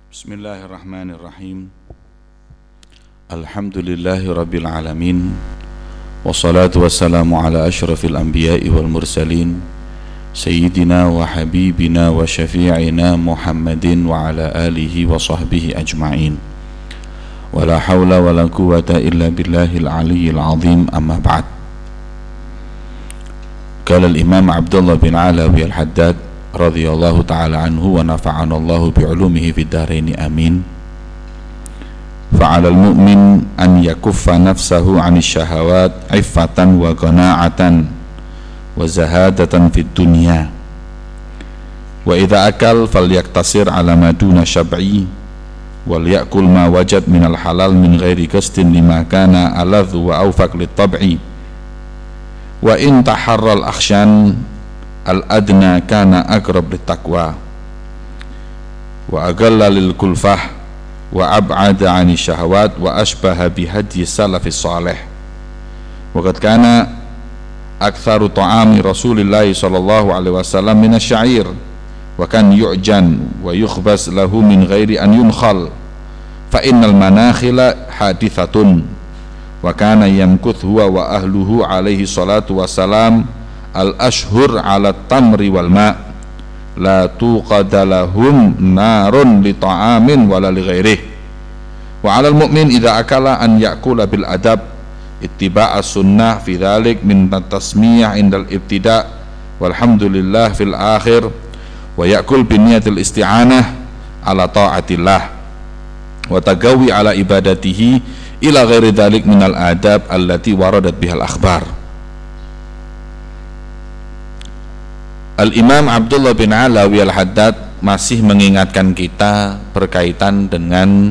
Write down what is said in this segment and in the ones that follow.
Bismillahirrahmanirrahim. Alhamdulillahi rabbil alamin. Wassalatu wassalamu ala ashrafil anbiya'i wal mursalin Sayyidina wa habibina wa syafi'ina Muhammadin wa ala alihi wa sahbihi ajma'in. Wa la hawla wa la quwwata illa billahil aliyyil azim, amma ba'd. Qala al-imam Abdullah bin Alawi al-Haddad radhiyallahu ta'ala anhu wa nafa'ana Allahu bi'ulumihi fid dharain, amin. Fa'alal mu'min an yakuffa nafsahu 'anil syahawat 'iffatan wa qana'atan wa zahadatan fid dunya. Wa idza akal falyaktasir 'ala ma duna syab'i wal ya'kul ma wajad minal halal min ghairi qasdin lima kana aladhu wa awfaq lit tab'i. Wa in taharral akhshan al-adna kana aqrab lit-taqwa wa agalla lil-kulfah wa ab'ada 'ani syahawat wa asbaha bihadyi salafis salih. Wa qad kana aktsaru ta'ami Rasulillah sallallahu alaihi wasallam min asy-sya'ir wa kan yu'jan wa yukhbas lahu min ghairi an yunkhal fa innal manakhila hadithatun wa kana yamkuth huwa wa ahluhu alaihi salatu wassalam al-ashhur ala tamri wal ma' la tuqadalahum narun li ta'amin wala li ghairih. Wa 'alal mu'min idza akala an ya'kula bil adab ittiba'a sunnah fi dzalik min tasmiyah indal ibtida' walhamdulillah fil akhir wa ya'kul bi niyatil isti'anah ala ta'atillah wa tagawi ala ibadatihi ila ghairi dzalik minal adab allati waradat bihal akhbar. Al-Imam Abdullah bin Alawi al-Haddad masih mengingatkan kita berkaitan dengan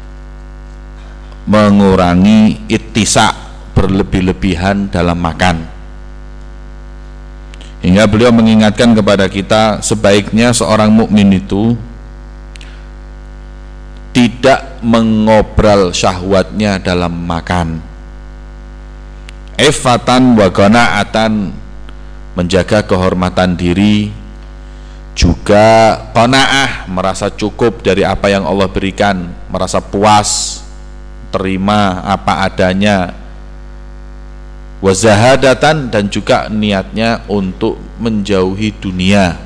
mengurangi ittisa, berlebih-lebihan dalam makan. Hingga beliau mengingatkan kepada kita sebaiknya seorang mukmin itu tidak mengobral syahwatnya dalam makan. Iffatan wa qana'atan, menjaga kehormatan diri, juga qanaah, merasa cukup dari apa yang Allah berikan, merasa puas, terima apa adanya, wazahadatan, dan juga niatnya untuk menjauhi dunia.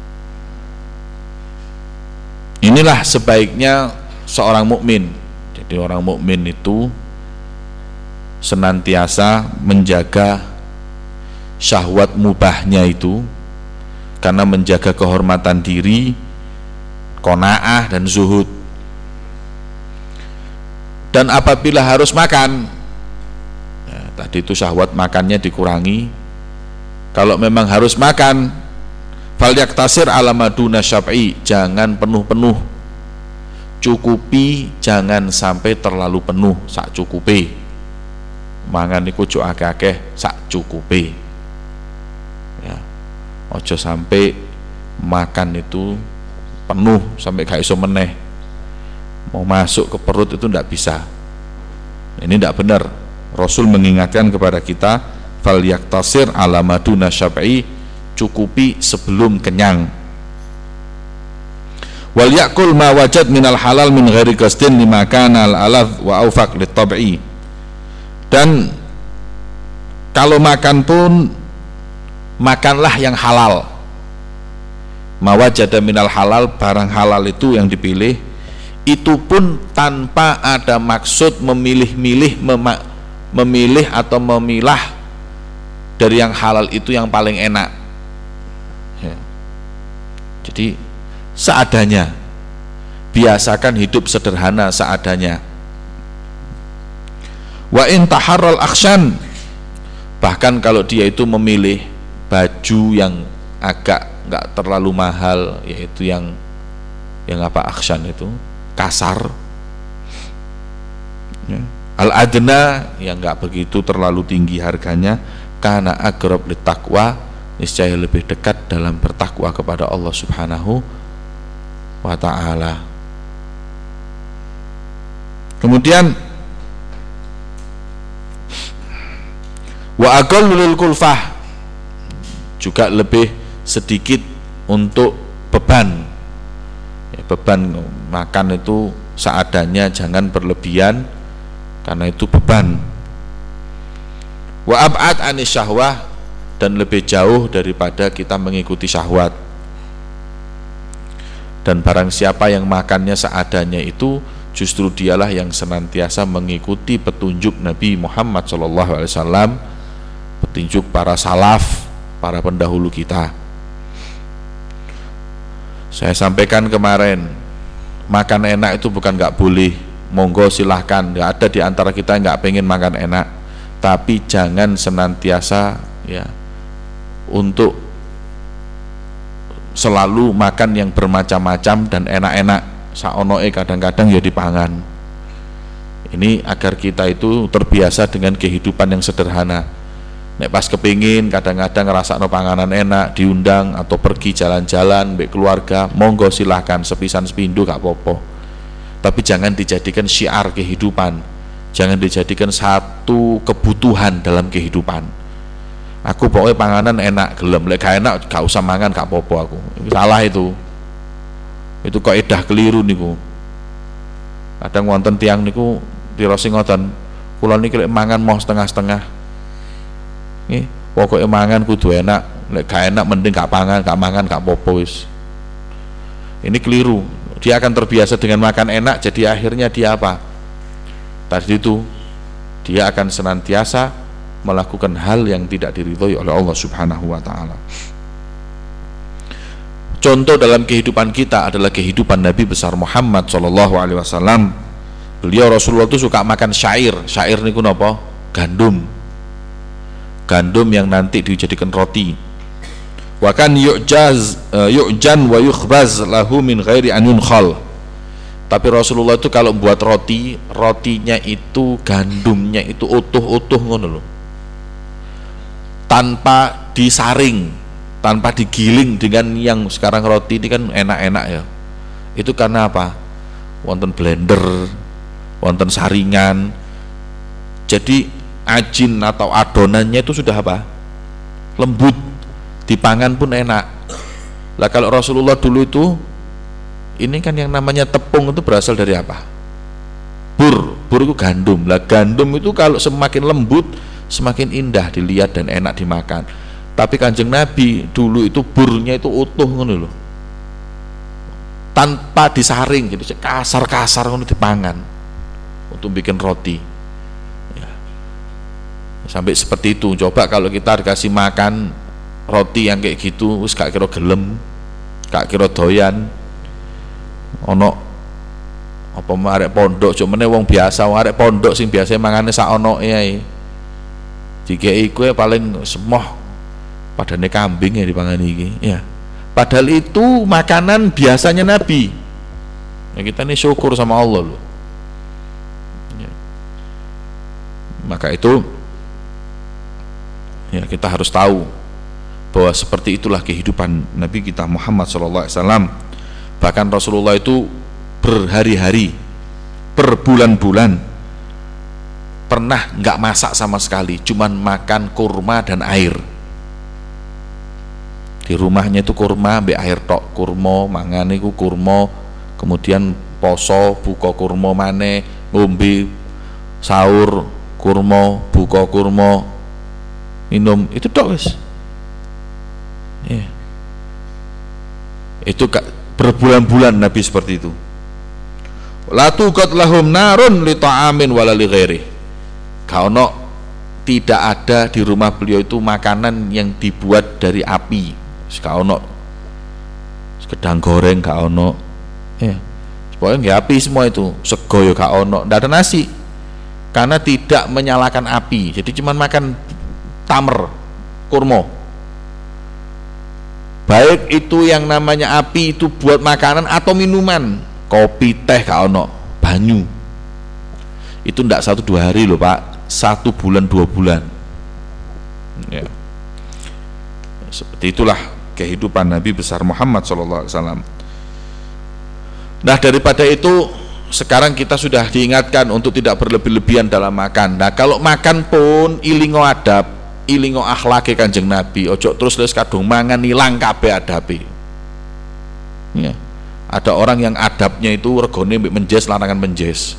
Inilah sebaiknya seorang mukmin. Jadi orang mukmin itu senantiasa menjaga syahwat mubahnya itu, karena menjaga kehormatan diri, qanaah dan zuhud. Dan apabila harus makan, ya, tadi itu syahwat makannya dikurangi. Kalau memang harus makan, falyaktasir ala maduna syab'i, jangan penuh-penuh, cukupi, jangan sampai terlalu penuh, sak cukupe. Mangan iku cuk akeh-akeh, sak cukupe. Ya, ojo sampai makan itu penuh sampai gak iso meneh, mau masuk ke perut itu tidak bisa. Ini tidak benar. Rasul mengingatkan kepada kita, fal yaktasir ala maduna syab'i, cukupi sebelum kenyang. Wal yakul ma wajad minal halal min ghairi qasdin lima kana al-alaf wa awfaq lit tab'i. Dan kalau makan pun makanlah yang halal. Mawajada minal halal, barang halal itu yang dipilih, itu pun tanpa ada maksud memilih-milih, memilih atau memilah dari yang halal itu yang paling enak ya. Jadi seadanya, biasakan hidup sederhana seadanya. Wa in taharral akhshan, bahkan kalau dia itu memilih baju yang agak nggak terlalu mahal, yaitu yang apa, akshan itu kasar ya. Al-adna, yang nggak begitu terlalu tinggi harganya, karena aqrab lit taqwa, niscaya lebih dekat dalam bertakwa kepada Allah Subhanahu wa ta'ala. Kemudian wa aqallul kulfah, juga lebih sedikit untuk beban. beban. Makan itu seadanya, jangan berlebihan karena itu beban. Wa ab'ad anis syahwah, dan lebih jauh daripada kita mengikuti syahwat. Dan barang siapa yang makannya seadanya itu, justru dialah yang senantiasa mengikuti petunjuk Nabi Muhammad SAW, petunjuk para salaf, para pendahulu kita. Saya sampaikan kemarin, makan enak itu bukan nggak boleh, monggo silahkan, nggak ada di antara kita yang nggak pengen makan enak, tapi jangan senantiasa ya untuk selalu makan yang bermacam-macam dan enak-enak, saonoe kadang-kadang ya dipangan. Ini agar kita itu terbiasa dengan kehidupan yang sederhana. Nek pas kepingin kadang-kadang ngerasakno panganan enak, diundang atau pergi jalan-jalan mbek keluarga, monggo silahkan, sepisan sepindu gak apa-apa. Tapi jangan dijadikan syiar kehidupan, jangan dijadikan satu kebutuhan dalam kehidupan. Aku pokoknya panganan enak, gelem, lek gak enak gak usah mangan, gak apa-apa aku. Salah itu. Itu kaidah keliru niku. Kadang wonten tiang niku tirosi ngoten, kula niki lek mangan mau setengah-setengah. Pokoknya mangan kudu enak, lek gak enak mending gak mangan gak apa-apa wis. Ini keliru. Dia akan terbiasa dengan makan enak, jadi akhirnya dia apa? Tadi itu dia akan senantiasa melakukan hal yang tidak diridhoi oleh Allah Subhanahu wa taala. Contoh dalam kehidupan kita adalah kehidupan Nabi besar Muhammad sallallahu alaihi wasallam. Beliau Rasulullah itu suka makan syair. Syair niku napa? Gandum. Gandum yang nanti dijadikan roti. Wa kan yu'jan wa yukhbaz lahu min ghairi an yunkhal. Tapi Rasulullah itu kalau buat roti, rotinya itu gandumnya itu utuh-utuh ngono lho. Tanpa disaring, tanpa digiling dengan yang sekarang roti ini kan enak-enak ya. Itu karena apa? Wonten blender, wonten saringan. Jadi ajin atau adonannya itu sudah apa? Lembut, dipangan pun enak. Lah kalau Rasulullah dulu itu, ini kan yang namanya tepung itu berasal dari apa? Bur itu gandum. Lah gandum itu kalau semakin lembut, semakin indah dilihat dan enak dimakan. Tapi Kanjeng Nabi dulu itu burnya itu utuh ngono loh, tanpa disaring, jadi kasar-kasar ngono dipangan untuk bikin roti. Sampai seperti itu. Coba kalau kita dikasih makan roti yang kayak gitu, wis gak kira gelem, gak kira doyan. Ono apa arek pondok, cumane wong biasa, wong arek pondok sing biasa mangane sak onoke ae. Dikeki kowe paling semoh padane kambing ya dipangani iki, ya. Padahal itu makanan biasanya Nabi. Nah, kita ini syukur sama Allah loh. Ya. Maka itu ya kita harus tahu bahwa seperti itulah kehidupan Nabi kita Muhammad SAW. Bahkan Rasulullah itu berhari-hari, berbulan-bulan pernah nggak masak sama sekali, cuman makan kurma dan air. Di rumahnya itu kurma ambek air tok, kurma mangan iku kurma, kemudian poso buka kurma maneh, ngombe sahur kurma, buka kurma, minum, itu tok wis. Ya. Itu berbulan-bulan Nabi seperti itu. La tuqat lahum narun li ta'amin wala li ghairi. Kaono tidak ada di rumah beliau itu makanan yang dibuat dari api. Kaono gedang goreng kaono. Ya. Pokoknya nggak api semua itu. Sego yo kaono, ndak ada nasi. Karena tidak menyalakan api. Jadi cuma makan tamer, kurma. Baik itu yang namanya api itu buat makanan atau minuman, kopi, teh, kaono, banyu. Itu ndak 1-2 hari loh Pak, 1 bulan 2 bulan. Ya. Seperti itulah kehidupan Nabi besar Muhammad SAW. Nah daripada itu, sekarang kita sudah diingatkan untuk tidak berlebih-lebihan dalam makan. Nah kalau makan pun ilingo adab, ilingo akhlake Kanjeng Nabi. Ojo terus kadung mangan ilang kabeh adabe. Ya. Ada orang yang adabnya itu regone mbek menjes larangan menjes.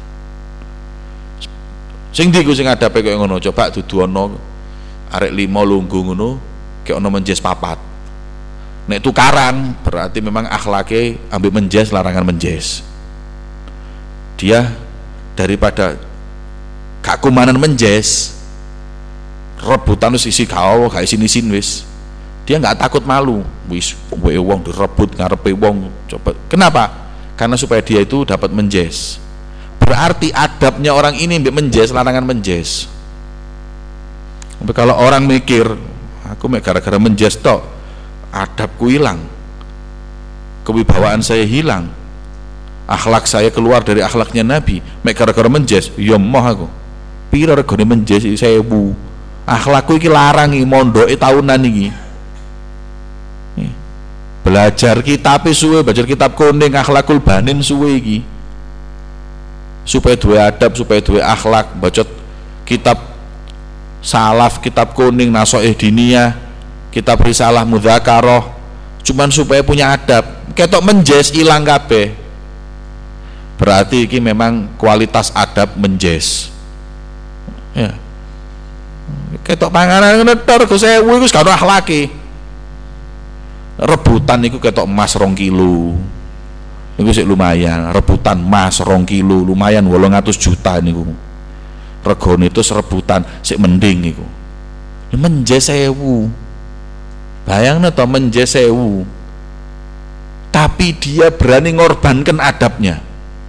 Sing ndi ku sing adabe koyo ngono? Coba duduono arek 5 lungguh ngono, kayak ono menjes 4. Nek tukaran berarti memang akhlake ambek menjes larangan menjes. Dia daripada gak kumanan menjes, rebutan wis isi gawe, gak isin-isin wis. Dia nggak takut malu, wis wong direbut ngarepe wong. Coba kenapa? Karena supaya dia itu dapat menjes. Berarti adabnya orang ini mbek menjes larangan menjes. Tapi kalau orang mikir aku mek gara-gara menjes tok adabku hilang, kewibawaan saya hilang, akhlak saya keluar dari akhlaknya Nabi, mek gara-gara menjes ya moh aku pira regane menjes 1000, akhlakku iki larang iki mondoke tahunan iki. Belajar kitab suwe, belajar kitab kuning akhlakul banin suwe iki. Supaya dua adab, supaya dua akhlak, baca kitab salaf, kitab kuning, nasoih diniyah, kitab risalah mudzakarah, cuman supaya punya adab. Ketok menjes ilang kabeh. Berarti iki memang kualitas adab menjes. Ya. Ketok panganan netor go 1000 iku wis gak ono akhlake. Rebutan itu ketok emas 2 kilo itu sih lumayan, rebutan emas 2 kilo lumayan 800 juta niku regone itu rebutan sik mending niku menjes 1000, bayangno to menjes 1000, tapi dia berani ngorbankan adabnya,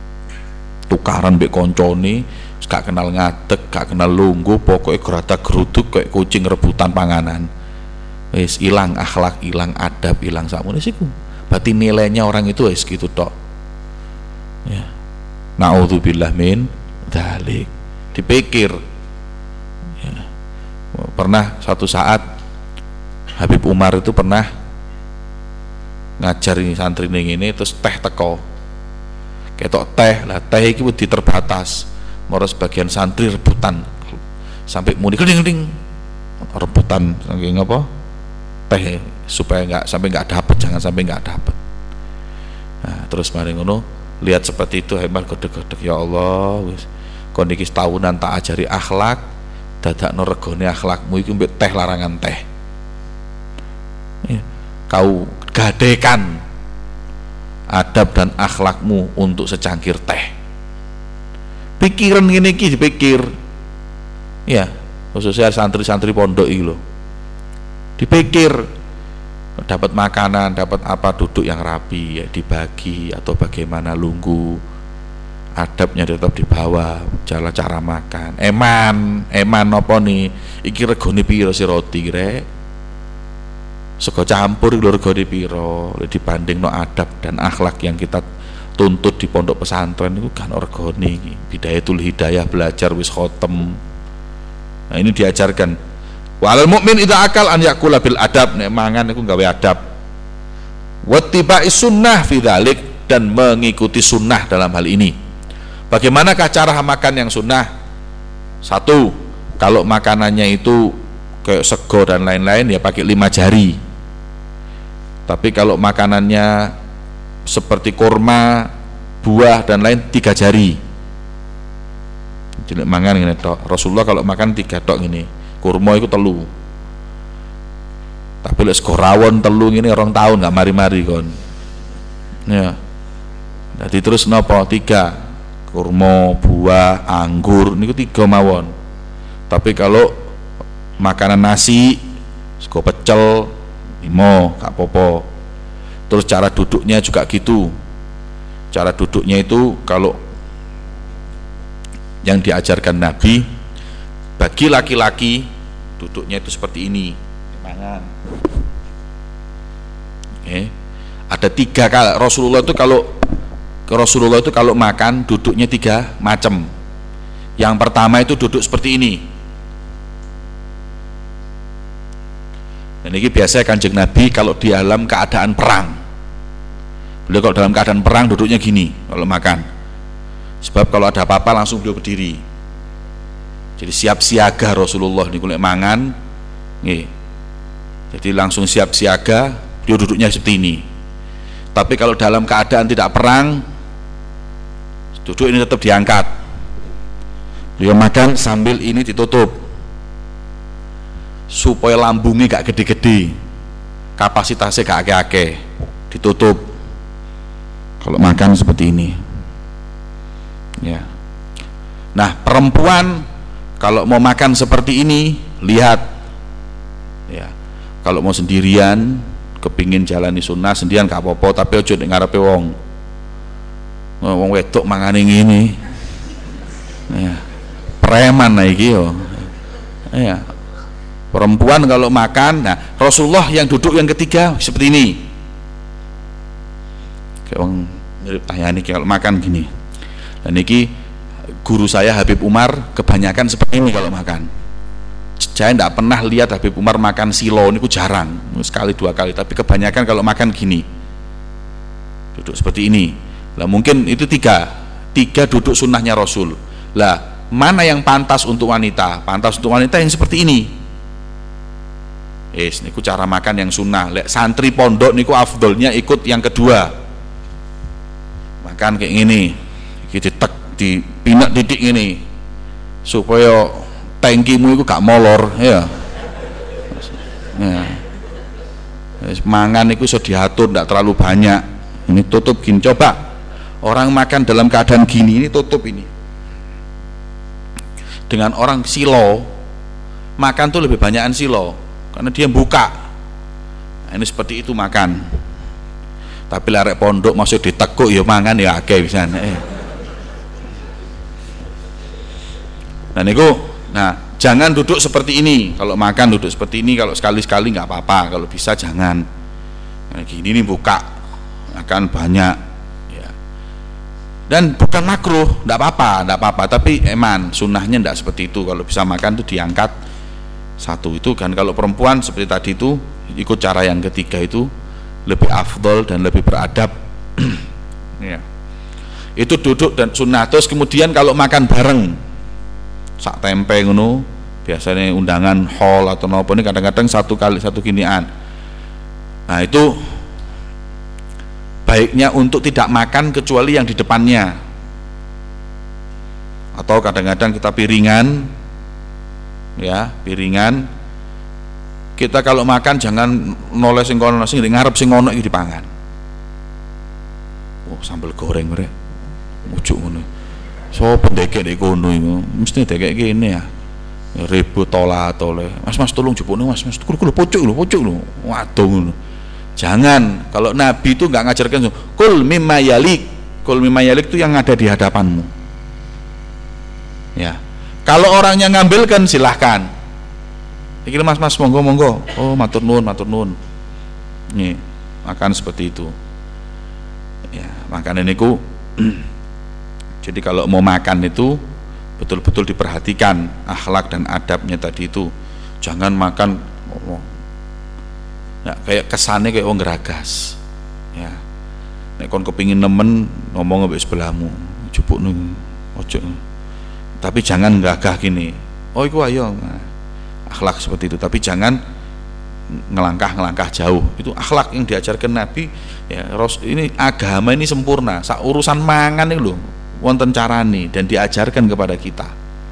tukaran mbek koncone gak kenal ngadeg, gak kenal lungguh, pokoknya gerata geruduk kayak kucing rebutan panganan. Wis ilang akhlak, ilang adab, ilang sakmono siku. Berarti nilainya orang itu wis gitu tok. Ya. Nauzubillah min dzalik. Dipikir. Ya. Pernah suatu saat Habib Umar itu pernah ngajari santri ning ngene terus teh teko. Ketok teh, lah teh iki wedi terbatas. Moro sebagian santri rebutan. Sampai muni kling-kling. Rebutan saking apa? Teh supaya nggak dapat, jangan sampai nggak dapat. Nah, terus mari ngono lihat seperti itu hebat godek-godek ya Allah wis kon iki tahunan tak ajari akhlak dadakno regone akhlakmu iki mbek teh larangan teh. Ya, kau gadekan adab dan akhlakmu untuk secangkir teh. Pikiran ngene iki dipikir. Ya, khususnya santri-santri pondok iki lho. Dipikir dapat makanan, dapat apa, duduk yang rapi ya dibagi atau bagaimana lunggu, adabnya tetap dibawa, cara makan. Eman apa nih? Iki regone piro si roti rek? Sego campur lho regone piro? Dibanding no adab dan akhlak yang kita tuntut di pondok pesantren itu kan regone iki. Bidayatul hidayah belajar wis khotem. Nah ini diajarkan. Walal mukmin idza akal an yakula bil adab, nek mangan iku gawe adab. Wattiba'i sunnah fi dzalik, dan mengikuti sunnah dalam hal ini. Bagaimanakah cara makan yang sunnah? 1, kalau makanannya itu kayak sego dan lain-lain ya pakai 5 jari. Tapi kalau makanannya seperti kurma, buah dan lain 3 jari. Jadi mangan ngene tok. Rasulullah kalau makan 3 tok ngene. Kurma itu 3, tapi lek sego rawon 3 ini 2 tahun nggak mari-mari kon ya. Jadi terus nopo 3 kurma, buah, anggur niku 3 mawon. Tapi kalau makanan nasi sego pecel 5 gak apa-apa. Terus cara duduknya juga gitu. Cara duduknya itu kalau yang diajarkan Nabi bagi laki-laki duduknya itu seperti ini, mangan. Ada 3 kali Rasulullah itu kalau makan duduknya 3 macam. Yang pertama itu duduk seperti ini. Dan ini biasanya Kanjeng Nabi kalau di dalam keadaan perang. Beliau kalau dalam keadaan perang duduknya gini kalau makan. Sebab kalau ada apa-apa langsung beliau berdiri. Jadi siap siaga Rasulullah niku lek mangan nggih. Jadi langsung siap siaga, dia duduknya seperti ini. Tapi kalau dalam keadaan tidak perang, duduk ini tetap diangkat. Dia makan sambil ini ditutup, supaya lambungnya gak gede-gede, kapasitasnya gak ake-ake, ditutup. Kalau makan seperti ini, ya. Nah, perempuan kalau mau makan seperti ini, lihat, ya. Kalau mau sendirian, kepingin jalani sunnah sendirian gak apa-apa, tapi ojo nek ngarepe wong. Wong wedok mangane ngene. Ya. Preman iki yo. Ya. Perempuan kalau makan, nah Rasulullah yang duduk yang ketiga seperti ini. Kayak wong mirip tayane kalau makan gini. Dan iki guru saya Habib Umar kebanyakan seperti ini kalau makan. Saya tidak pernah lihat Habib Umar makan silo, ini jarang, sekali dua kali, tapi kebanyakan kalau makan gini, duduk seperti ini. Lah mungkin itu tiga duduk sunnahnya Rasul. Lah mana yang pantas untuk wanita? Pantas untuk wanita yang seperti ini. Niku cara makan yang sunnah. Lek santri pondok niku afdolnya ikut yang kedua. Makan kayak gini, ditek di pinak titik ini, supaya tangkimu itu gak molor, ya. Ya. Mangan itu sudah diatur, tidak terlalu banyak. Ini tutup gini, coba orang makan dalam keadaan gini, ini tutup ini. Dengan orang silo makan tuh lebih banyakan silo, karena dia buka. Nah, ini seperti itu makan. Tapi larek pondok masuk ditekuk ya mangan ya akeh bisa. Nah, jangan duduk seperti ini. Kalau makan duduk seperti ini, kalau sekali-sekali nggak apa-apa, kalau bisa jangan. Nah, gini nih buka, akan banyak. Ya. Dan bukan makruh, nggak apa-apa. Tapi eman, sunnahnya nggak seperti itu. Kalau bisa makan tuh diangkat satu itu kan. Kalau perempuan seperti tadi itu ikut cara yang ketiga itu lebih afdol dan lebih beradab. Ya. Itu duduk dan sunnah. Terus kemudian kalau makan bareng, sak tempe ngono, biasanya undangan hall atau nopo ini kadang-kadang satu kali satu ginian. Nah itu baiknya untuk tidak makan kecuali yang di depannya. Atau kadang-kadang kita piringan, ya piringan. Kita kalau makan jangan noleh sing kono sing ngarep sing ono iki dipangan. Oh sambal goreng rek, ujuk ngono. Sopo ndekek nek kono iku mesti ndekek kene ya. Ribut toleh. Mas tolong jupukne Mas kulo pucuk lho. Waduh ngono. Jangan, kalau Nabi itu enggak ngajarkan kul mimma yalik. Kul mimma yalik itu yang ada di hadapanmu. Ya. Kalau orangnya ngambilkan silahkan. Iki Mas monggo. Oh matur nuwun. Nih, makan seperti itu. Ya, makanan niku jadi kalau mau makan itu betul-betul diperhatikan akhlak dan adabnya tadi itu. Jangan makan ya, kayak kesannya kayak wong geragas. Ya. Nek kon kepingin nemen ngomong mbek sebelahmu, jupukno ojo. Tapi jangan gagah gini. Oh iku ayo. Nah, akhlak seperti itu, tapi jangan ngelangkah jauh. Itu akhlak yang diajarkan Nabi. Ya, ini agama ini sempurna. Urusan mangan ini loh wonten carane dan diajarkan kepada kita.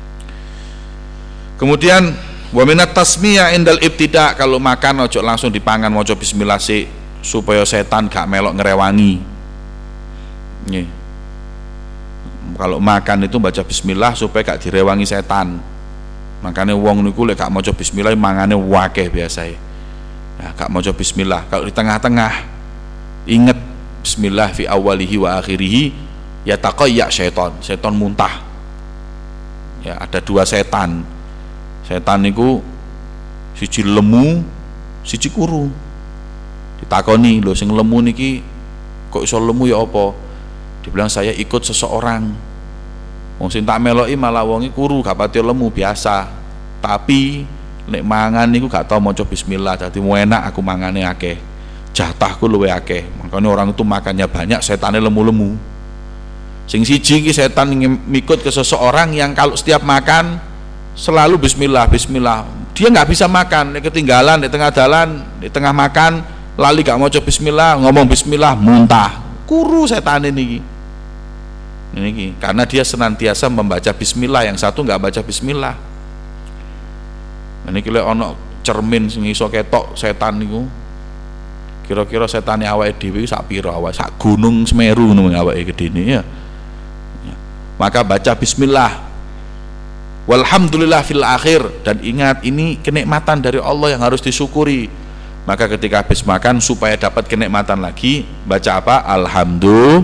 Kemudian wa minat tasmiyah indal ibtida, kalau makan ojo langsung dipangan, maca bismillah sih supaya setan gak melok ngerewangi. Nih. Kalau makan itu baca bismillah supaya gak direwangi setan. Makanya wong niku lek gak maca bismillah mangane wakeh biasae. Ya, gak maca bismillah. Kalau di tengah-tengah ingat bismillah fi awalihi wa akhirihi ya taqayya setan muntah. Ya, ada dua setan. Setan niku siji lemu, siji kuru. Ditakoni, lho sing lemu niki kok iso lemu ya apa? Dibilang saya ikut seseorang. Wong sing tak meloki malah wonge kuru, gak pati lemu biasa. Tapi nek mangan niku gak tau maca bismillah, dadi enak aku mangane akeh. Jatahku luwe akeh. Makanya orang itu makannya banyak, setane lemu-lemu. Sing siji iki setan ngikut ke seseorang yang kalau setiap makan selalu bismillah. Dia nggak bisa makan, ketinggalan di tengah jalan, di tengah makan lali gak maca bismillah, ngomong bismillah muntah. Kuru setan ini. Karena dia senantiasa membaca bismillah, yang satu nggak baca bismillah. Ini kira ono cermin sing iso ketok setan niku. Kira-kira setane awake dhewe sak pira awake, sak gunung Semeru ngono awake gedene ya. Maka baca bismillah. Walhamdulillah fil akhir, dan ingat ini kenikmatan dari Allah yang harus disyukuri. Maka ketika habis makan supaya dapat kenikmatan lagi, baca apa? Alhamdulillah.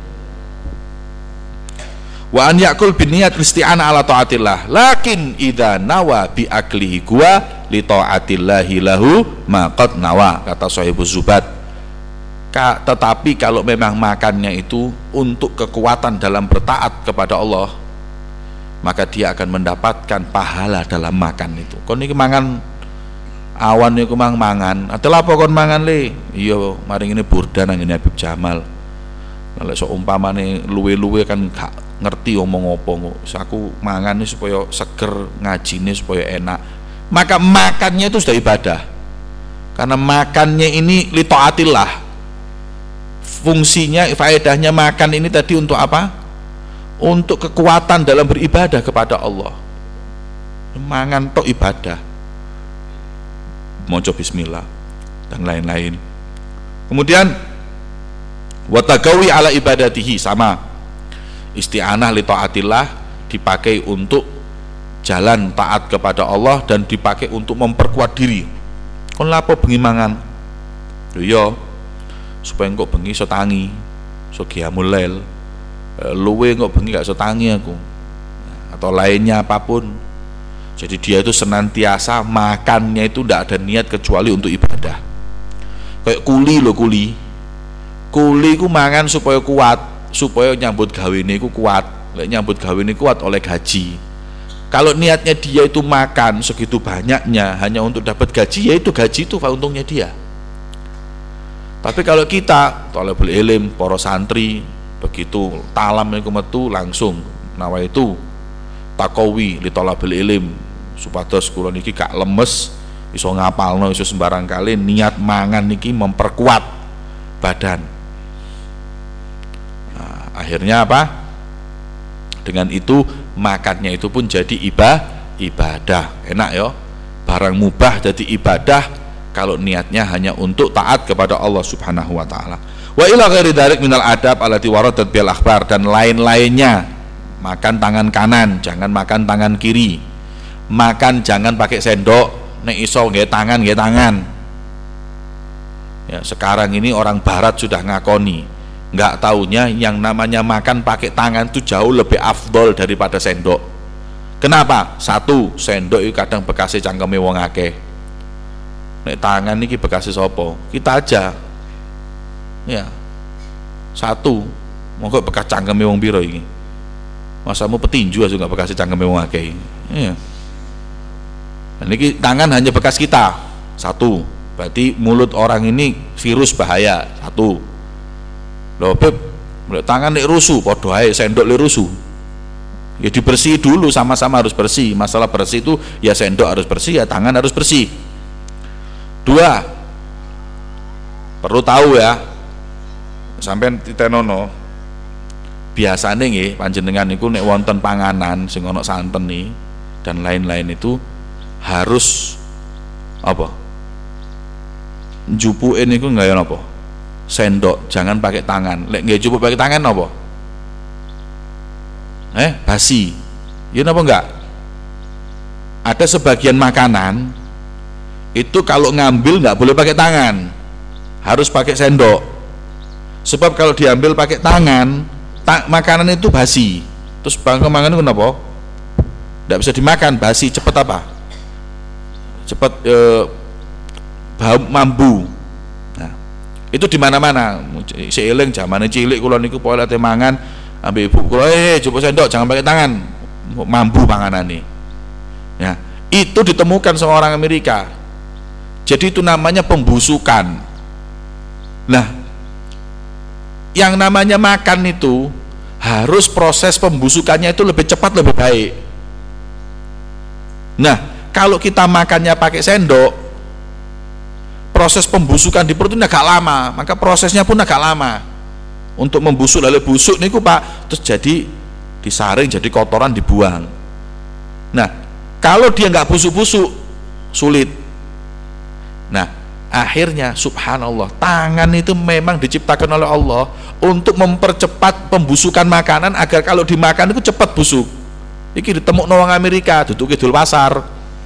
Wa an yakul biniyat isti'anah ala taatillah, lakin idza nawa bi aklihi gua li taatillahi lahu maqad nawa, kata Sahibuz Zubat. Tetapi kalau memang makannya itu untuk kekuatan dalam bertaat kepada Allah, maka dia akan mendapatkan pahala dalam makan itu. Kon iki mangan awan niku mangan. Adalah apa kon mangan le? Iya, maring ini burda nang ngene Habib Jamal. Nek sok umpamane luwe-luwe kan gak ngerti omong apa kok. Aku mangan ini supaya seger, ngajine supaya enak. Maka makannya itu sudah ibadah. Karena makannya ini li taatillah. Fungsinya, faedahnya makan ini tadi untuk apa? Untuk kekuatan dalam beribadah kepada Allah. Mangan tok ibadah, maca bismillah dan lain-lain. Kemudian watagawi ala ibadatihi, sama isti'anah li taatillah dipakai untuk jalan taat kepada Allah dan dipakai untuk memperkuat diri. Kon lapo bengi mangan? Iya, supaya engkau bengi iso tangi, iso qiyamul lail. Luwe engkau bengi gak iso tangi aku. Atau lainnya apapun. Jadi dia itu senantiasa makannya itu tidak ada niat kecuali untuk ibadah. Kayak kuli loh, kuli ku mangan supaya kuat, supaya nyambut gawene ku kuat. Lek nyambut gawene kuat oleh gaji. Kalau niatnya dia itu makan segitu banyaknya hanya untuk dapat gaji, ya itu gaji itu untungnya dia. Tapi kalau kita thalibul ilm, para santri, begitu talam niku metu langsung nawa itu taqawi li thalibul ilm, supados kula niki gak lemes iso ngapalno iso sembarang kali, niat mangan niki memperkuat badan. Nah, akhirnya apa? Dengan itu makannya itu pun jadi ibadah. Enak ya, barang mubah jadi ibadah kalau niatnya hanya untuk taat kepada Allah Subhanahu wa taala. Wa ila ghairi dzalik minal adab allati waradat bil akhbar, dan lain-lainnya. Makan tangan kanan, jangan makan tangan kiri. Makan jangan pakai sendok, nek iso nggih tangan. Ya, sekarang ini orang barat sudah ngakoni, enggak taunya yang namanya makan pakai tangan itu jauh lebih afdol daripada sendok. Kenapa? Satu, sendok itu kadang bekasnya cangkeme wong akeh. Nek tangan niki bekasnya sapa? Kita aja. Ya. Satu, monggo bekas cangkeme wong pira iki? Masamu petinju aja enggak bekasnya cangkeme wong akeh. Iya. Dan niki tangan hanya bekas kita. Satu. Berarti mulut orang ini virus bahaya. Satu. Loh, Beb, tangan nek rusuh padha ae sendok le rusuh. Ya dibersih dulu, sama-sama harus bersih. Masalah bersih itu ya sendok harus bersih, ya tangan harus bersih. Dua, perlu tahu ya, sampean titenono, biasanya nggih panjenengan niku nek wonten panganan sing ana santen nih dan lain-lain itu harus apa? Njupuke niku nggak apa? Sendok, jangan pakai tangan. Lek nggih jupuk pakai tangan apa? Basi. Ya napa enggak? Ada sebagian makanan itu kalau ngambil nggak boleh pakai tangan, harus pakai sendok. Sebab kalau diambil pakai tangan, makanan itu basi. Terus bangke mangan itu kenapa? Nggak bisa dimakan, basi, cepet apa? Cepet bau mambu. Nah, itu di mana-mana. Seiling zamane cilik kula niku pokoke late mangan ambek ibu kula, coba sendok, jangan pakai tangan. Mambu panganane. Ya, itu ditemukan sama orang Amerika. Jadi itu namanya pembusukan. Nah, yang namanya makan itu harus proses pembusukannya itu lebih cepat, lebih baik. Nah, kalau kita makannya pakai sendok, proses pembusukan di perut ini agak lama, maka prosesnya pun agak lama untuk membusuk. Lalu busuk niku Pak, terus jadi disaring, jadi kotoran dibuang. Nah, kalau dia nggak busuk-busuk sulit. Nah, akhirnya subhanallah, tangan itu memang diciptakan oleh Allah untuk mempercepat pembusukan makanan agar kalau dimakan itu cepat busuk. Iki ditemuk wong Amerika, duduk kidul pasar.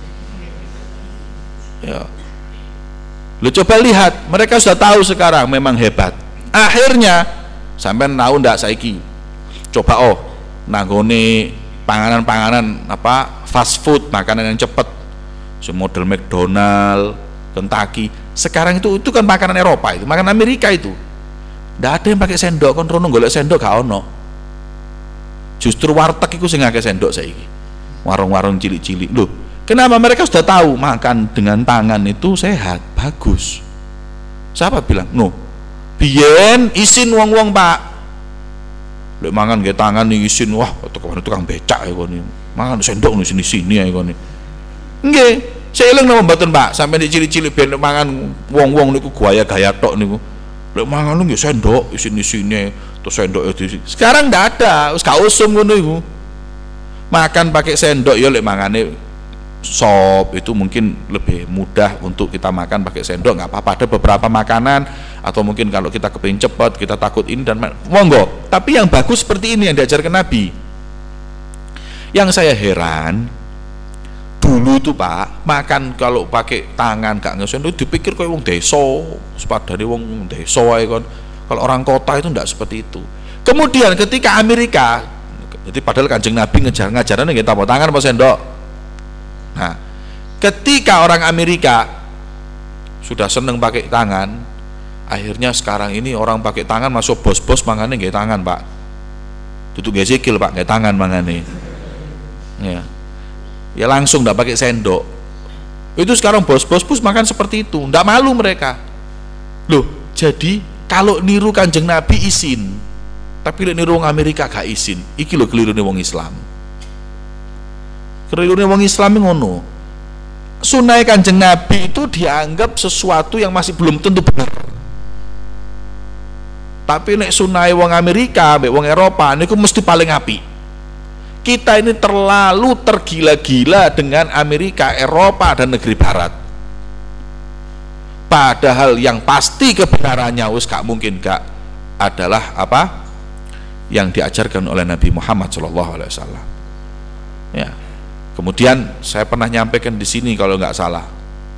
Ya. Lu coba lihat, mereka sudah tahu sekarang, memang hebat. Akhirnya sampai tahu ndak saiki. Coba nanggone panganan-panganan apa fast food, makanan yang cepat, model McDonald, Kentucky. Sekarang itu kan makanan Eropa, itu makanan Amerika itu. Ndak ada yang pakai sendok, kon rono golek sendok gak ono. Justru warteg iku sing akeh sendok saiki. Warung-warung cilik-cilik. Loh, kenapa? Mereka sudah tahu makan dengan tangan itu sehat, bagus. Siapa bilang? No. Biyen isin wong-wong Pak. Lek mangan nggih tangan isin, wah tukang becak ya kene. Mangan sendok di sini ya kene. Nggih, saya eling napa mboten Pak, sampai di cilik-cilik ben mangan wong-wong niku gaya-gaya tok niku. Lek mangan nggih sendok isin-isine, terus sendok di. Sekarang ndak ada, wis gak usum ngono iku. Makan pakai sendok ya lek mangane sop itu mungkin lebih mudah untuk kita makan pakai sendok, nggak apa-apa. Ada beberapa makanan atau mungkin kalau kita kepingin cepat, kita takut ini dan monggo. Tapi yang bagus seperti ini yang diajarkan Nabi. Yang saya heran dulu tuh Pak, makan kalau pakai tangan gak ngesendok dipikir kayak wong desa, sepadane wong desa ae kon. Kalau orang kota itu enggak seperti itu. Kemudian ketika Amerika, jadi padahal Kanjeng Nabi ngajarannya nggih tampuk tangan apa sendok. Nah, ketika orang Amerika sudah seneng pakai tangan, akhirnya sekarang ini orang pakai tangan masuk bos-bos mangane nggih tangan Pak. Duduk nggih sikil Pak, nggih tangan mangane. Ya langsung ndak pakai sendok. Itu sekarang bos-bos makan seperti itu, ndak malu mereka. Loh, jadi kalau niru Kanjeng Nabi isin, tapi lek niru wong Amerika gak isin. Iki lho kelirune wong Islam. Kelirune wong Islam ngono. Sunah Kanjeng Nabi itu dianggap sesuatu yang masih belum tentu benar. Tapi nek sunah wong Amerika, mbek wong Eropa niku mesti paling apik. Kita ini terlalu tergila-gila dengan Amerika, Eropa dan negeri barat. Padahal yang pasti kebenarannya wis gak mungkin gak adalah apa yang diajarkan oleh Nabi Muhammad SAW. Ya. Kemudian saya pernah nyampaikan di sini kalau nggak salah,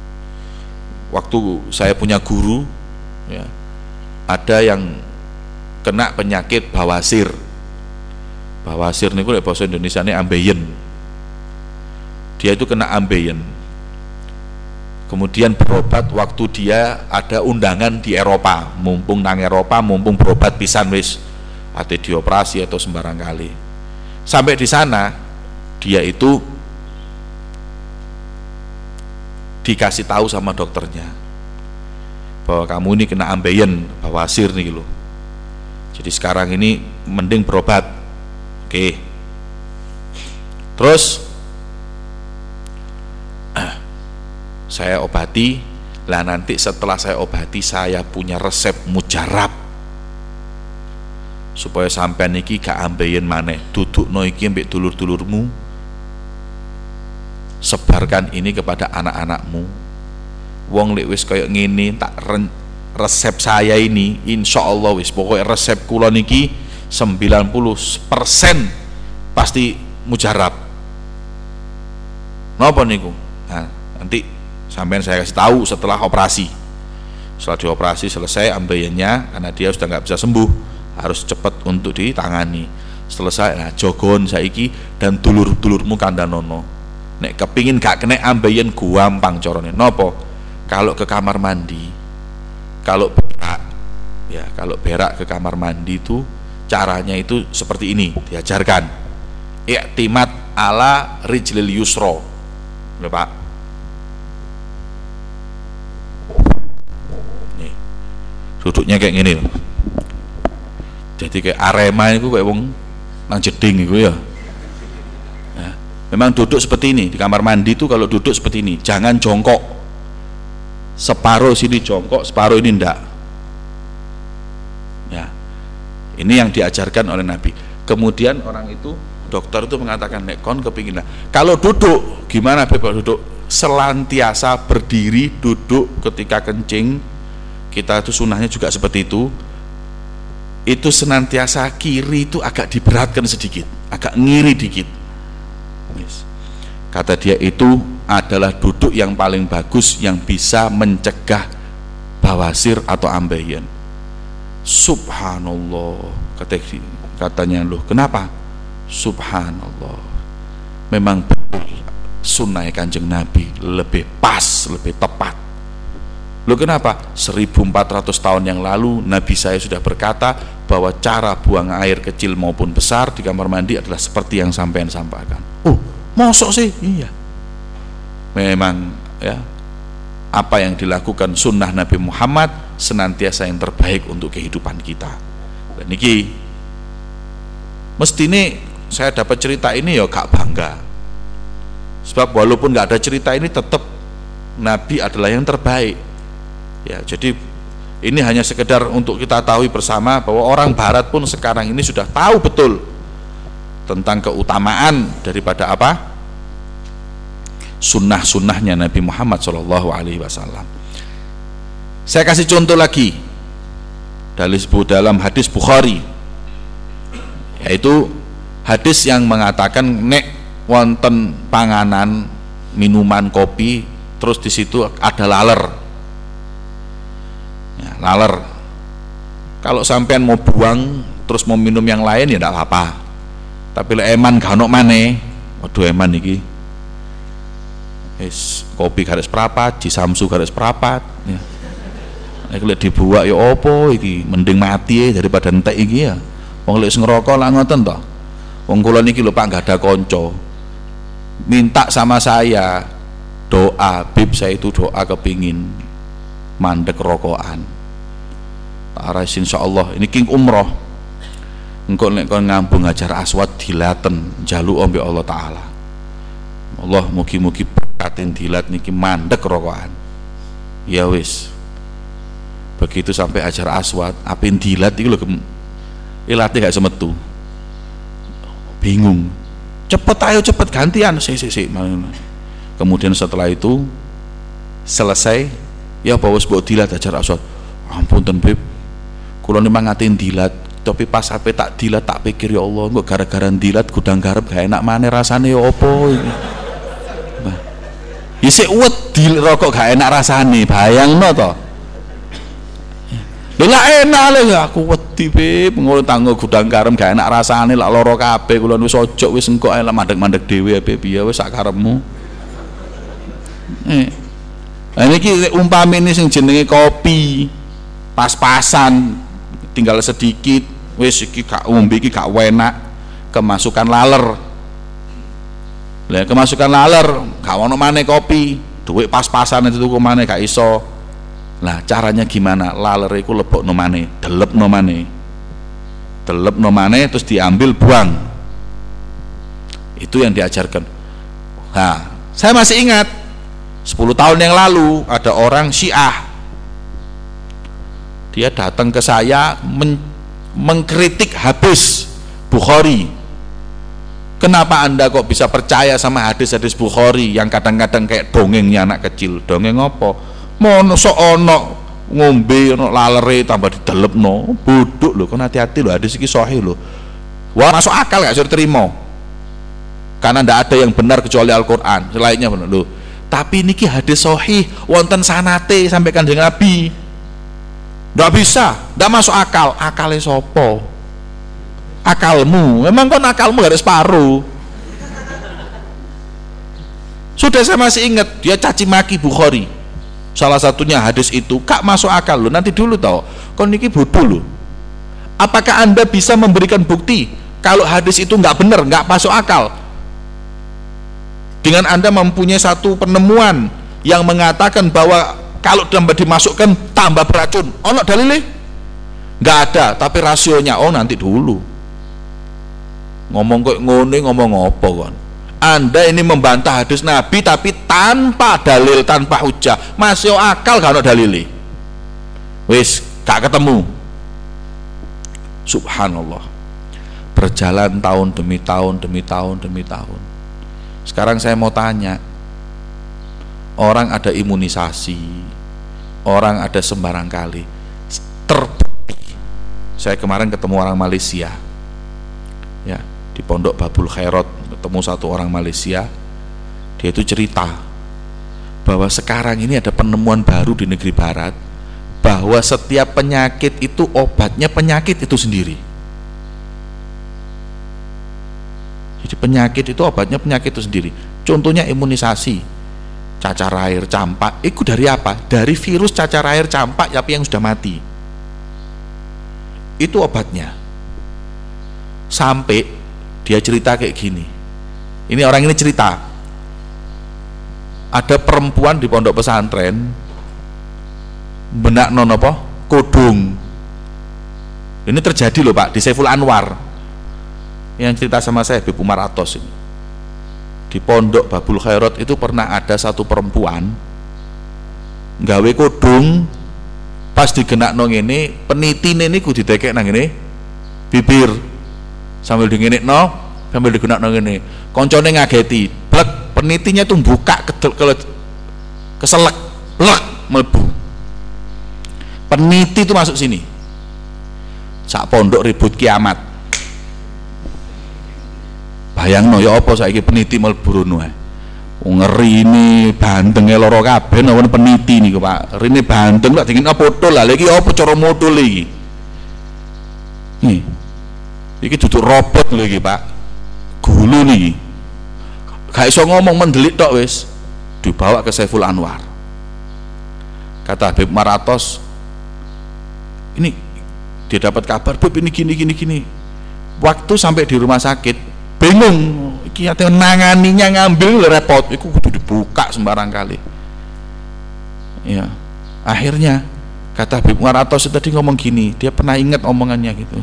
waktu saya punya guru, ya, ada yang kena penyakit bawasir. Bawasir niku lek bahasa Indonesia ini ambeien. Dia itu kena ambeien. Kemudian berobat waktu dia ada undangan di Eropa, mumpung nang Eropa, mumpung berobat pisan wis ate dioperasi atau sembarang kali. Sampai di sana dia itu dikasih tahu sama dokternya bahwa kamu ini kena ambeien, bawasir nih loh. Jadi sekarang ini mending berobat. Oke. Terus saya obati, lah nanti setelah saya obati saya punya resep mujarab supaya sampean iki gak ambeien maneh. Dudukno iki mbek dulur-dulurmu, sebarkan ini kepada anak-anakmu. Wong lek wis kaya ngene tak resep saya ini insyaallah wis pokoknya resep kula niki 90% pasti mujarab. Napa niku? Nah, nanti sampean saya kasih tahu setelah operasi. Setelah dioperasi selesai ambeiannya, karena dia sudah nggak bisa sembuh, harus cepat untuk ditangani. Selesai, nah jogon saiki dan dulur-dulurmu kandhanono. Nek kepingin gak kena ambeien gampang carane. Napa? Kalau ke kamar mandi, kalau berak, ya kalau berak ke kamar mandi itu caranya itu seperti ini diajarkan. I'timad ala rijlil yusra. Lho Pak. Nih. Duduknya kayak gini loh. Jadi kayak Arema itu kayak wong nang jeding itu ya. Memang duduk seperti ini di kamar mandi itu. Kalau duduk seperti ini jangan jongkok, separuh sini jongkok, separuh ini ndak. Ya, ini yang diajarkan oleh Nabi. Kemudian orang itu, dokter itu mengatakan, nek kon kepingin lah. Kalau duduk, gimana bebas duduk? Selantiasa berdiri, duduk ketika kencing. Kita itu sunnahnya juga seperti itu. Itu senantiasa kiri itu agak diberatkan sedikit, agak ngiri dikit. Kata dia itu adalah duduk yang paling bagus yang bisa mencegah bawasir atau ambeien. Subhanallah, katanya, loh kenapa? Subhanallah, memang betul sunnah Kanjeng Nabi lebih pas, lebih tepat. Loh kenapa? 1400 tahun yang lalu Nabi saya sudah berkata bahwa cara buang air kecil maupun besar di kamar mandi adalah seperti yang sampean sampaikan. Oh, mosok sih? Iya. Memang ya, apa yang dilakukan sunnah Nabi Muhammad senantiasa yang terbaik untuk kehidupan kita. Dan niki mestine saya dapat cerita ini ya gak bangga. Sebab walaupun gak ada cerita ini tetap Nabi adalah yang terbaik. Ya, jadi ini hanya sekedar untuk kita tahu bersama bahwa orang barat pun sekarang ini sudah tahu betul tentang keutamaan daripada apa? Sunnah-sunnahnya Nabi Muhammad SAW. Saya kasih contoh lagi dalam hadis Bukhari, yaitu hadis yang mengatakan nek wonten panganan, minuman, kopi, terus di situ ada laler. Ya, laler. Kalau sampean mau buang terus mau minum yang lain ya tidak apa-apa. Tapi lek eman gak ono maneh, waduh eman iki. Kopi garis perapat, di Samsu garis perapat. Ya. Nek lek dibuak ya opo iki, mending mati daripada entek iki ya. Wong lek ngerokok lah ngoten to. Wong kula niki lho Pak gak ada konco. Minta sama saya doa, bib saya itu doa kepingin mandek rokokan. Aras insyaallah ini king umroh. Engko nek kon ngambung Hajar Aswad dilaten njaluk ambek Allah taala. Allah mugi-mugi berkatin dilat niki mandek rokokan. Ya wis. Begitu sampai Hajar Aswad, apin dilat iki lho ilate gak semetu. Bingung. Cepet ayo cepet gantian. Sik. Kemudian setelah itu selesai, ya apa wis mbok dilat Hajar Aswad. Ampunten Bib, kula memang ngatin dilat, tapi pas sampai tak dilat tak pikir ya Allah, kok gara-gara dilat gudang garep gak enak maneh rasane ya apa iki. Nah, isih uwet dirokok gak enak rasane, bayangno to. Lha enak lho aku wedi Bib, ngono tanggo gudang garem gak enak rasane lak lara kabeh kula wis ojo wis engko ae mandek-mandek dhewe Bib ya wis sak karepmu. Nah niki umpami ini sing jenenge kopi pas-pasan tinggal sedikit wis iki gak ngombe iki gak enak kemasukan laler. Lah kemasukan laler gak ono maneh kopi, duit pas-pasan itu tuku maneh gak iso. Lah caranya gimana? Laler iku lebokno maneh, delepno maneh terus diambil buang. Itu yang diajarkan. Nah, saya masih ingat 10 tahun yang lalu ada orang Syiah. Dia datang ke saya mengkritik hadis Bukhari. Kenapa Anda kok bisa percaya sama hadis-hadis Bukhari yang kadang-kadang kayak dongengnya anak kecil? Dongeng apa? Mono sok ono ngombe ono lalere tambah didelepno. Bodok lho, kon hati-hati lho, hadis iki sahih lho. Wah, masuk akal gak bisa diterima. Karena ndak ada yang benar kecuali Al-Qur'an. Selainnya benar lho. Tapi niki hadis sahih wonten sanate sampai Kanjeng Nabi. Ndak bisa, ndak masuk akal. Akale sapa? Akalmu. Memang kon akalmu gak ada separuh. Sudah saya masih ingat dia caci maki Bukhari. Salah satunya hadis itu gak masuk akal loh. Nanti dulu tau, kon niki bodoh loh. Apakah Anda bisa memberikan bukti kalau hadis itu nggak benar, nggak masuk akal? Dengan Anda mempunyai satu penemuan yang mengatakan bahwa kalau tambah dimasukkan tambah beracun, ono dalilnya? Nggak ada, tapi rasionya. Oh nanti dulu. Ngomong kok ngone ngomong apa kon? Anda ini membantah hadis Nabi tapi tanpa dalil, tanpa hujah. Masih akal gak ono dalile. Wis gak ketemu. Subhanallah. Berjalan tahun demi tahun demi tahun demi tahun. Sekarang saya mau tanya, orang ada imunisasi, orang ada sembarang kali, terbukti. Saya kemarin ketemu orang Malaysia, ya, di Pondok Babul Khairot, ketemu satu orang Malaysia. Dia itu cerita bahwa sekarang ini ada penemuan baru di negeri barat, bahwa setiap penyakit itu obatnya penyakit itu sendiri. Jadi penyakit itu obatnya penyakit itu sendiri. Contohnya imunisasi, cacar air campak, itu dari apa? Dari virus cacar air campak tapi yang sudah mati. Itu obatnya. Sampai dia cerita kayak gini. Ini orang ini cerita, ada perempuan di pondok pesantren benak nonopo kodung. Ini terjadi loh Pak, di Saiful Anwar. Yang cerita sama saya Habib Umar Atos ini. Di Pondok Babul Khairot itu pernah ada satu perempuan nggawe kodung, pas digenakno ngene, penitine niku didekek nang ngene bibir. Sambil dingenekno, sambil digenakno ngene. Koncone ngageti, blek, penitinya tuh buka keselek, blek, mlebu. Peniti itu masuk sini. Sak pondok ribut kiamat. Bayangno ya apa saiki peniti mlebu rono ae. Ngeri ini bandenge loro kabeh nang peniti niku Pak. Rene bandeng lak dingin apa foto lah. Lha iki apa cara modul iki? Nih. Iki duduk robot lho iki Pak. Gulu niki. Gak iso ngomong mendelik tok wis. Dibawa ke Saiful Anwar. Kata Habib Maratos, ini dia dapat kabar, Beb ini gini. Waktu sampai di rumah sakit bingung, iki ate nanganinya ngambil repot, iku kudu dibuka sembarang kali. Ya, akhirnya kata Habib Maratos tadi ngomong gini, dia pernah ingat omongannya gitu.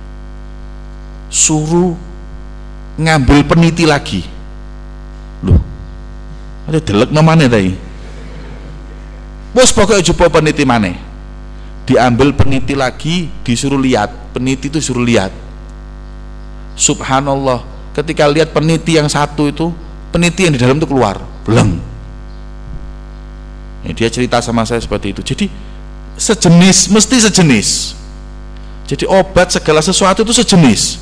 Suruh ngambil peniti lagi. Loh, ada delek namanya tadi. Bos pokoknya coba peniti mana? Diambil peniti lagi, disuruh lihat. Peniti itu suruh lihat. Subhanallah, ketika lihat peniti yang satu itu, peniti yang di dalam itu keluar, bleng. Ya, dia cerita sama saya seperti itu. Jadi sejenis, mesti sejenis. Jadi obat segala sesuatu itu sejenis.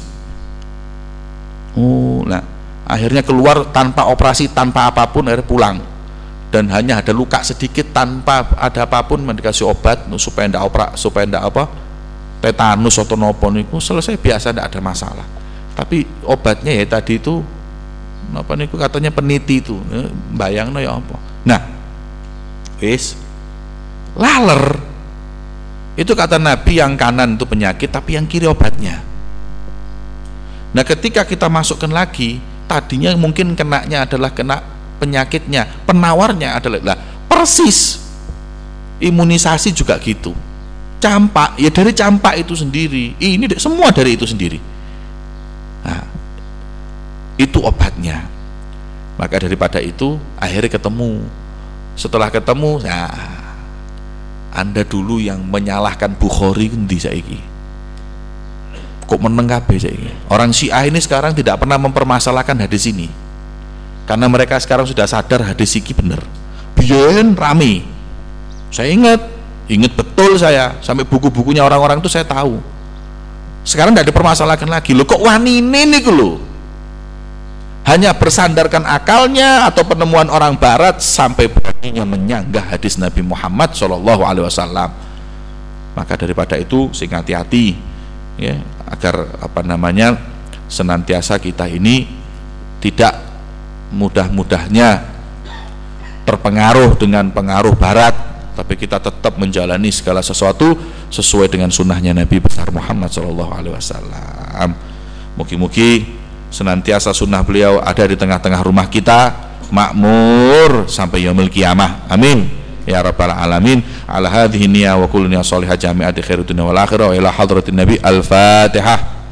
Oh, nah akhirnya keluar tanpa operasi, tanpa apapun, akhirnya pulang. Dan hanya ada luka sedikit tanpa ada apapun, dikasih obat supaya ndak apa tetanus atau nopo niku selesai biasa, ndak ada masalah. Tapi obatnya ya tadi itu apa niku katanya peniti itu, bayangno ya apa. Nah, wis laler itu kata Nabi, yang kanan itu penyakit tapi yang kiri obatnya. Nah, ketika kita masukkan lagi, tadinya mungkin kenanya adalah kena penyakitnya, penawarnya adalah persis imunisasi juga gitu. Campak ya dari campak itu sendiri, ini semua dari itu sendiri. Nah, itu obatnya. Maka daripada itu akhirnya ketemu. Setelah ketemu, nah, Anda dulu yang menyalahkan Bukhari endi saiki? Kok meneng kabeh saiki? Orang Syiah ini sekarang tidak pernah mempermasalahkan hadis ini. Karena mereka sekarang sudah sadar hadis iki bener. Biyen rame. Saya ingat betul saya, sampai buku-bukunya orang-orang itu saya tahu. Sekarang tidak dipermasalahkan lagi. Loh kok wanine niku lho. Hanya bersandarkan akalnya atau penemuan orang barat sampai beraninya menyanggah hadis Nabi Muhammad SAW. Maka daripada itu sing hati-hati ya, agar senantiasa kita ini tidak mudah-mudahnya terpengaruh dengan pengaruh barat, tapi kita tetap menjalani segala sesuatu sesuai dengan sunnahnya Nabi besar Muhammad SAW. Mugi-mugi senantiasa sunnah beliau ada di tengah-tengah rumah kita, makmur sampai yaumil qiyamah. Amin ya rabbal alamin. Ala hadhihi niyya wa kullu niyya shalihah jami'ati khairid dunya wal akhirah wa ila hadratin nabi. Al-Fatihah.